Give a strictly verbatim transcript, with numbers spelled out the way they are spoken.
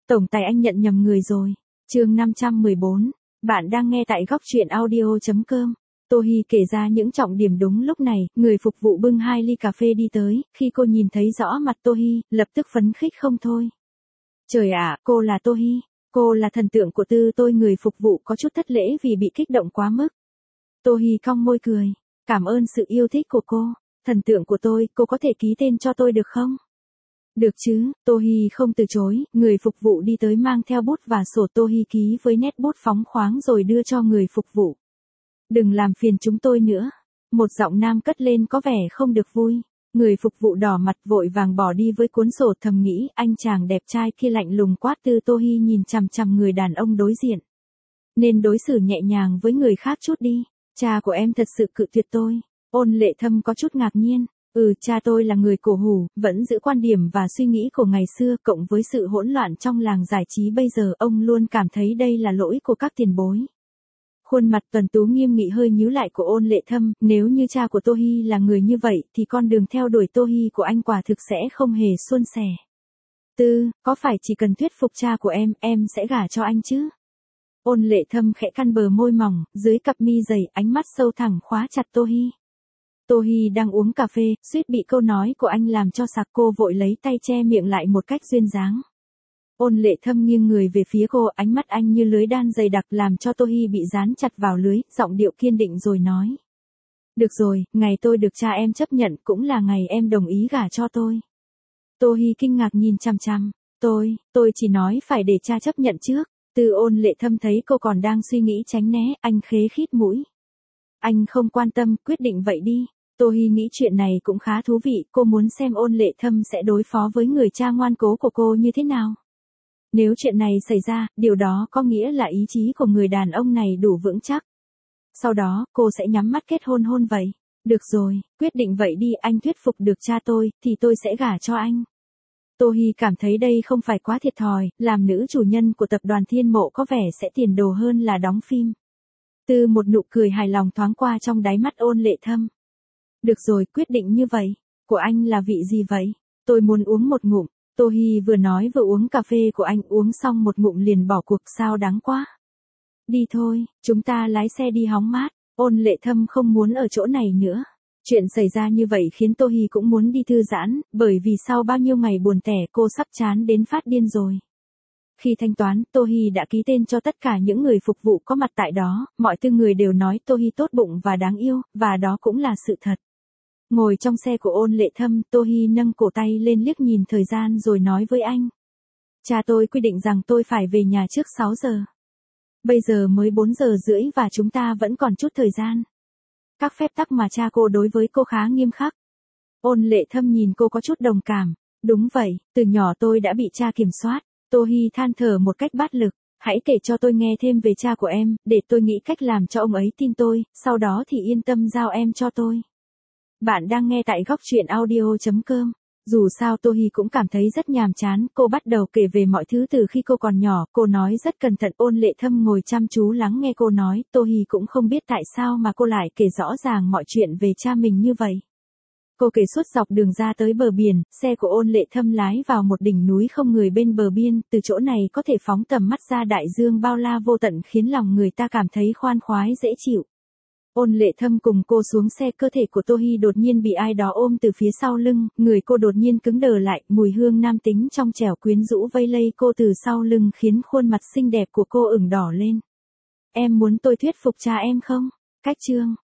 Tổng tài anh nhận nhầm người rồi. Chương năm trăm mười bốn. Bạn đang nghe tại góc truyện audio chấm com. Tô Hi kể ra những trọng điểm đúng lúc này, người phục vụ bưng hai ly cà phê đi tới, khi cô nhìn thấy rõ mặt Tô Hi, lập tức phấn khích không thôi. Trời ạ, cô là Tô Hi, cô là thần tượng của tư tôi. Người phục vụ có chút thất lễ vì bị kích động quá mức. Tô Hi cong môi cười, cảm ơn sự yêu thích của cô, thần tượng của tôi, cô có thể ký tên cho tôi được không? Được chứ, Tô Hi không từ chối, người phục vụ đi tới mang theo bút và sổ. Tô Hi ký với nét bút phóng khoáng rồi đưa cho người phục vụ. Đừng làm phiền chúng tôi nữa. Một giọng nam cất lên có vẻ không được vui. Người phục vụ đỏ mặt vội vàng bỏ đi với cuốn sổ, thầm nghĩ anh chàng đẹp trai kia lạnh lùng quát. Tư Tô Hi nhìn chằm chằm người đàn ông đối diện. Nên đối xử nhẹ nhàng với người khác chút đi. Cha của em thật sự cự tuyệt tôi. Ôn Lệ Thâm có chút ngạc nhiên. Ừ, cha tôi là người cổ hủ, vẫn giữ quan điểm và suy nghĩ của ngày xưa, cộng với sự hỗn loạn trong làng giải trí bây giờ, ông luôn cảm thấy đây là lỗi của các tiền bối. Khuôn mặt tuấn tú nghiêm nghị hơi nhíu lại của Ôn Lệ Thâm, nếu như cha của Tô Hi là người như vậy, thì con đường theo đuổi Tô Hi của anh quả thực sẽ không hề suôn sẻ. Tư, có phải chỉ cần thuyết phục cha của em, em sẽ gả cho anh chứ? Ôn Lệ Thâm khẽ cắn bờ môi mỏng, dưới cặp mi dày, ánh mắt sâu thẳm khóa chặt Tô Hi. Tô Hi đang uống cà phê, suýt bị câu nói của anh làm cho sặc. Cô vội lấy tay che miệng lại một cách duyên dáng. Ôn Lệ Thâm nghiêng người về phía cô, ánh mắt anh như lưới đan dày đặc làm cho Tô Hi bị dán chặt vào lưới, giọng điệu kiên định rồi nói. Được rồi, ngày tôi được cha em chấp nhận cũng là ngày em đồng ý gả cho tôi. Tô Hi kinh ngạc nhìn chằm chằm. Tôi, tôi chỉ nói phải để cha chấp nhận trước. Từ Ôn Lệ Thâm thấy cô còn đang suy nghĩ tránh né, anh khế khít mũi. Anh không quan tâm, quyết định vậy đi. Tô Hi nghĩ chuyện này cũng khá thú vị, cô muốn xem Ôn Lệ Thâm sẽ đối phó với người cha ngoan cố của cô như thế nào. Nếu chuyện này xảy ra, điều đó có nghĩa là ý chí của người đàn ông này đủ vững chắc. Sau đó, cô sẽ nhắm mắt kết hôn hôn vậy. Được rồi, quyết định vậy đi, anh thuyết phục được cha tôi, thì tôi sẽ gả cho anh. Tô Hi cảm thấy đây không phải quá thiệt thòi, làm nữ chủ nhân của tập đoàn Thiên Mộ có vẻ sẽ tiền đồ hơn là đóng phim. Từ một nụ cười hài lòng thoáng qua trong đáy mắt Ôn Lệ Thâm. Được rồi, quyết định như vậy. Của anh là vị gì vậy? Tôi muốn uống một ngụm. Tô Hi vừa nói vừa uống cà phê của anh, uống xong một ngụm liền bỏ cuộc, sao đáng quá. Đi thôi, chúng ta lái xe đi hóng mát. Ôn Lệ Thâm không muốn ở chỗ này nữa. Chuyện xảy ra như vậy khiến Tô Hi cũng muốn đi thư giãn, bởi vì sau bao nhiêu ngày buồn tẻ cô sắp chán đến phát điên rồi. Khi thanh toán, Tô Hi đã ký tên cho tất cả những người phục vụ có mặt tại đó, mọi tư người đều nói Tô Hi tốt bụng và đáng yêu, và đó cũng là sự thật. Ngồi trong xe của Ôn Lệ Thâm, Tô Hi nâng cổ tay lên liếc nhìn thời gian rồi nói với anh. Cha tôi quy định rằng tôi phải về nhà trước sáu giờ. Bây giờ mới bốn giờ rưỡi và chúng ta vẫn còn chút thời gian. Các phép tắc mà cha cô đối với cô khá nghiêm khắc. Ôn Lệ Thâm nhìn cô có chút đồng cảm. Đúng vậy, từ nhỏ tôi đã bị cha kiểm soát. Tô Hi than thở một cách bát lực. Hãy kể cho tôi nghe thêm về cha của em, để tôi nghĩ cách làm cho ông ấy tin tôi, sau đó thì yên tâm giao em cho tôi. Bạn đang nghe tại góc truyện audio chấm com. Dù sao Tô Hi cũng cảm thấy rất nhàm chán, cô bắt đầu kể về mọi thứ từ khi cô còn nhỏ, cô nói rất cẩn thận. Ôn Lệ Thâm ngồi chăm chú lắng nghe cô nói, Tô Hi cũng không biết tại sao mà cô lại kể rõ ràng mọi chuyện về cha mình như vậy. Cô kể suốt dọc đường ra tới bờ biển, xe của Ôn Lệ Thâm lái vào một đỉnh núi không người bên bờ biên, từ chỗ này có thể phóng tầm mắt ra đại dương bao la vô tận khiến lòng người ta cảm thấy khoan khoái dễ chịu. Ôn Lệ Thâm cùng cô xuống xe, cơ thể của Tô Hi đột nhiên bị ai đó ôm từ phía sau lưng, người cô đột nhiên cứng đờ lại, mùi hương nam tính trong trẻo quyến rũ vây lây cô từ sau lưng khiến khuôn mặt xinh đẹp của cô ửng đỏ lên. Em muốn tôi thuyết phục cha em không? Cách chương